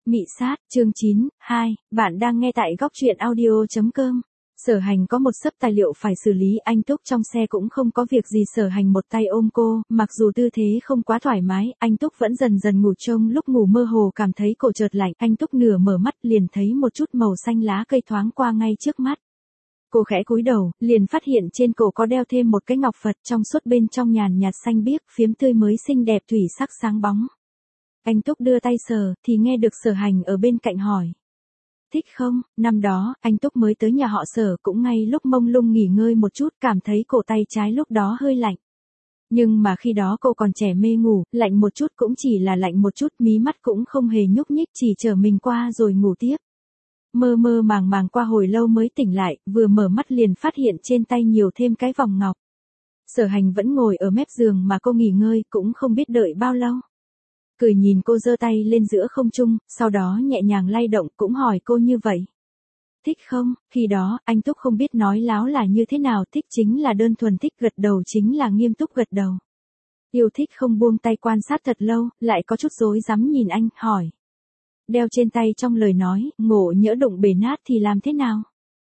Mị sát, chương 9, 2, bạn đang nghe tại góc truyện audio.com. Sở Hành có một xấp tài liệu phải xử lý, anh Túc trong xe cũng không có việc gì. Sở Hành một tay ôm cô, mặc dù tư thế không quá thoải mái, anh Túc vẫn dần dần ngủ trông, lúc ngủ mơ hồ cảm thấy cổ chợt lạnh, anh Túc nửa mở mắt liền thấy một chút màu xanh lá cây thoáng qua ngay trước mắt. Cô khẽ cúi đầu, liền phát hiện trên cổ có đeo thêm một cái ngọc Phật, trong suốt bên trong nhàn nhạt xanh biếc, phiếm tươi mới xinh đẹp, thủy sắc sáng bóng. Anh Túc đưa tay sờ, thì nghe được Sở Hành ở bên cạnh hỏi. Thích không? Năm đó, anh Túc mới tới nhà họ Sở, cũng ngay lúc mông lung nghỉ ngơi một chút, cảm thấy cổ tay trái lúc đó hơi lạnh. Nhưng mà khi đó cô còn trẻ mê ngủ, lạnh một chút cũng chỉ là lạnh một chút, mí mắt cũng không hề nhúc nhích, chỉ chờ mình qua rồi ngủ tiếp. Mơ mơ màng màng qua hồi lâu mới tỉnh lại, vừa mở mắt liền phát hiện trên tay nhiều thêm cái vòng ngọc. Sở Hành vẫn ngồi ở mép giường mà cô nghỉ ngơi, cũng không biết đợi bao lâu. Cười nhìn cô giơ tay lên giữa không trung, sau đó nhẹ nhàng lay động, cũng hỏi cô như vậy. Thích không? Khi đó, anh Túc không biết nói láo là như thế nào, thích chính là đơn thuần thích, gật đầu chính là nghiêm túc gật đầu. Yêu thích không, buông tay quan sát thật lâu, lại có chút rối rắm nhìn anh, hỏi. Đeo trên tay trong lời nói, ngộ nhỡ đụng bể nát thì làm thế nào?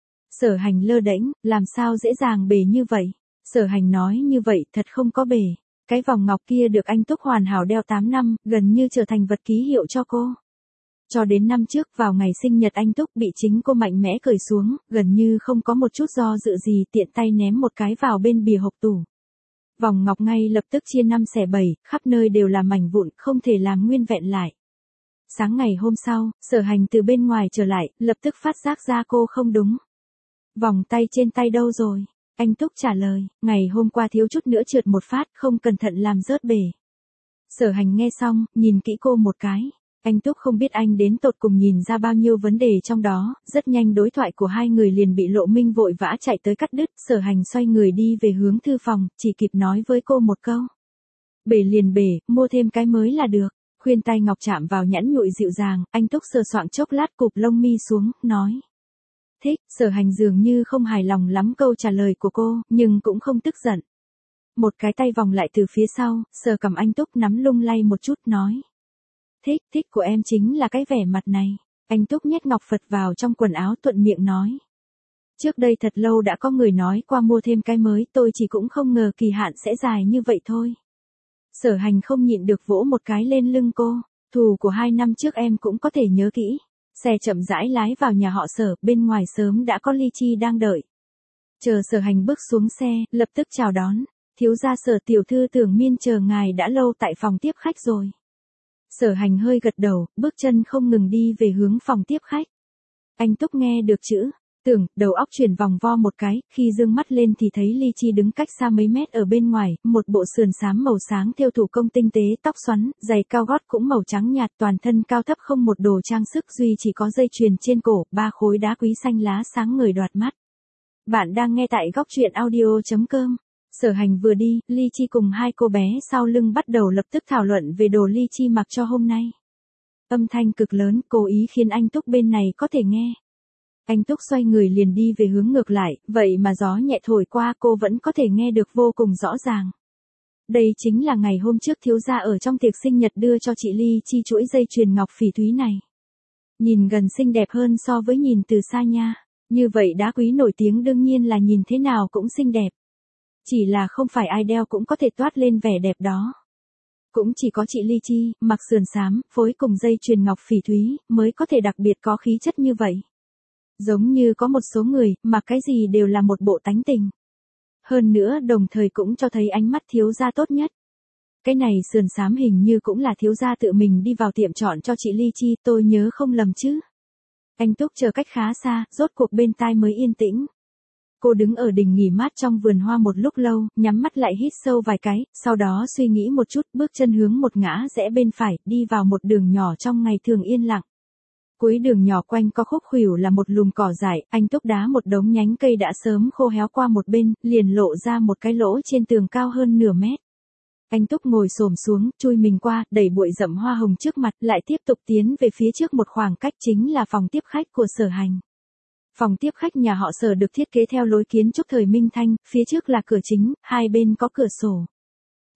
Sở Hành lơ đễnh, làm sao dễ dàng bể như vậy? Sở Hành nói như vậy, thật không có bể. Cái vòng ngọc kia được anh Túc hoàn hảo đeo 8 năm, gần như trở thành vật ký hiệu cho cô. Cho đến năm trước, vào ngày sinh nhật anh Túc bị chính cô mạnh mẽ cởi xuống, gần như không có một chút do dự gì, tiện tay ném một cái vào bên bìa hộp tủ. Vòng ngọc ngay lập tức chia 5 xẻ 7, khắp nơi đều là mảnh vụn, không thể làm nguyên vẹn lại. Sáng ngày hôm sau, Sở Hành từ bên ngoài trở lại, lập tức phát giác ra cô không đúng. Vòng tay trên tay đâu rồi? Anh Túc trả lời, ngày hôm qua thiếu chút nữa trượt một phát, không cẩn thận làm rớt bể. Sở Hành nghe xong, nhìn kỹ cô một cái. Anh Túc không biết anh đến tột cùng nhìn ra bao nhiêu vấn đề trong đó, rất nhanh đối thoại của hai người liền bị Lộ Minh vội vã chạy tới cắt đứt. Sở Hành xoay người đi về hướng thư phòng, chỉ kịp nói với cô một câu. Bể liền bể, mua thêm cái mới là được. Khuyên tay ngọc chạm vào nhẫn nhụi dịu dàng, anh Túc sờ soạng chốc lát cụp lông mi xuống, nói. Thích. Sở Hành dường như không hài lòng lắm câu trả lời của cô, nhưng cũng không tức giận. Một cái tay vòng lại từ phía sau, sờ cầm anh Túc nắm lung lay một chút, nói. Thích, thích của em chính là cái vẻ mặt này. Anh Túc nhét ngọc Phật vào trong quần áo, thuận miệng nói. Trước đây thật lâu đã có người nói qua mua thêm cái mới, tôi chỉ cũng không ngờ kỳ hạn sẽ dài như vậy thôi. Sở Hành không nhịn được vỗ một cái lên lưng cô. Thù của 2 năm trước em cũng có thể nhớ kỹ. Xe chậm rãi lái vào nhà họ Sở, bên ngoài sớm đã có Ly Chi đang đợi. Chờ Sở Hành bước xuống xe, lập tức chào đón. Thiếu gia Sở tiểu thư tưởng miên chờ ngài đã lâu tại phòng tiếp khách rồi. Sở Hành hơi gật đầu, bước chân không ngừng đi về hướng phòng tiếp khách. Anh Túc nghe được chữ tưởng, đầu óc chuyển vòng vo một cái, khi dương mắt lên thì thấy Ly Chi đứng cách xa mấy mét ở bên ngoài, một bộ sườn xám màu sáng thêu thủ công tinh tế, tóc xoắn, giày cao gót cũng màu trắng nhạt, toàn thân cao thấp không một đồ trang sức, duy chỉ có dây chuyền trên cổ, 3 khối đá quý xanh lá sáng ngời đoạt mắt. Bạn đang nghe tại góc truyện audio.com. Sở Hành vừa đi, Ly Chi cùng hai cô bé sau lưng bắt đầu lập tức thảo luận về đồ Ly Chi mặc cho hôm nay. Âm thanh cực lớn, cố ý khiến anh Túc bên này có thể nghe. Anh Túc xoay người liền đi về hướng ngược lại, vậy mà gió nhẹ thổi qua cô vẫn có thể nghe được vô cùng rõ ràng. Đây chính là ngày hôm trước thiếu gia ở trong tiệc sinh nhật đưa cho chị Ly Chi chuỗi dây chuyền ngọc phỉ thúy này. Nhìn gần xinh đẹp hơn so với nhìn từ xa nha. Như vậy đá quý nổi tiếng đương nhiên là nhìn thế nào cũng xinh đẹp. Chỉ là không phải ai đeo cũng có thể toát lên vẻ đẹp đó. Cũng chỉ có chị Ly Chi, mặc sườn xám, phối cùng dây chuyền ngọc phỉ thúy, mới có thể đặc biệt có khí chất như vậy. Giống như có một số người, mặc cái gì đều là một bộ tánh tình. Hơn nữa đồng thời cũng cho thấy ánh mắt thiếu gia tốt nhất. Cái này sườn xám hình như cũng là thiếu gia tự mình đi vào tiệm chọn cho chị Ly Chi, tôi nhớ không lầm chứ. Anh Túc chờ cách khá xa, rốt cuộc bên tai mới yên tĩnh. Cô đứng ở đình nghỉ mát trong vườn hoa một lúc lâu, nhắm mắt lại hít sâu vài cái, sau đó suy nghĩ một chút, bước chân hướng một ngã rẽ bên phải, đi vào một đường nhỏ trong ngày thường yên lặng. Cuối đường nhỏ quanh có khúc khuỷu là một lùm cỏ dại, anh Túc đá một đống nhánh cây đã sớm khô héo qua một bên, liền lộ ra một cái lỗ trên tường cao hơn nửa mét. Anh Túc ngồi xổm xuống, chui mình qua, đẩy bụi rậm hoa hồng trước mặt, lại tiếp tục tiến về phía trước một khoảng cách, chính là phòng tiếp khách của Sở Hành. Phòng tiếp khách nhà họ Sở được thiết kế theo lối kiến trúc thời Minh Thanh, phía trước là cửa chính, hai bên có cửa sổ.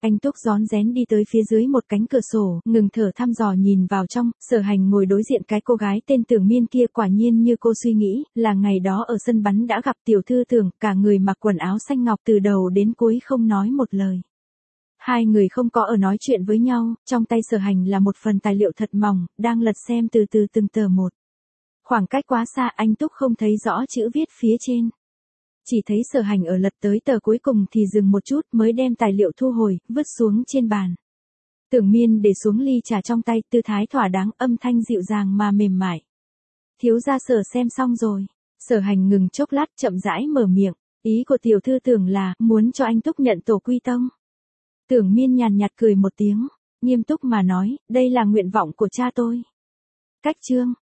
Anh Túc rón rén đi tới phía dưới một cánh cửa sổ, ngừng thở thăm dò nhìn vào trong, Sở Hành ngồi đối diện cái cô gái tên Tưởng Miên kia, quả nhiên như cô suy nghĩ, là ngày đó ở sân bắn đã gặp tiểu thư Tưởng, cả người mặc quần áo xanh ngọc từ đầu đến cuối không nói một lời. Hai người không có ở nói chuyện với nhau, trong tay Sở Hành là một phần tài liệu thật mỏng, đang lật xem từ từ từng tờ một. Khoảng cách quá xa, anh Túc không thấy rõ chữ viết phía trên. Chỉ thấy Sở Hành ở lật tới tờ cuối cùng thì dừng một chút mới đem tài liệu thu hồi, vứt xuống trên bàn. Tưởng Miên để xuống ly trà trong tay, tư thái thỏa đáng, âm thanh dịu dàng mà mềm mại. Thiếu gia Sở xem xong rồi. Sở Hành ngừng chốc lát chậm rãi mở miệng. Ý của tiểu thư Tưởng là, muốn cho anh Túc nhận tổ quy tông. Tưởng Miên nhàn nhạt cười một tiếng, nghiêm túc mà nói, đây là nguyện vọng của cha tôi. Cách chương.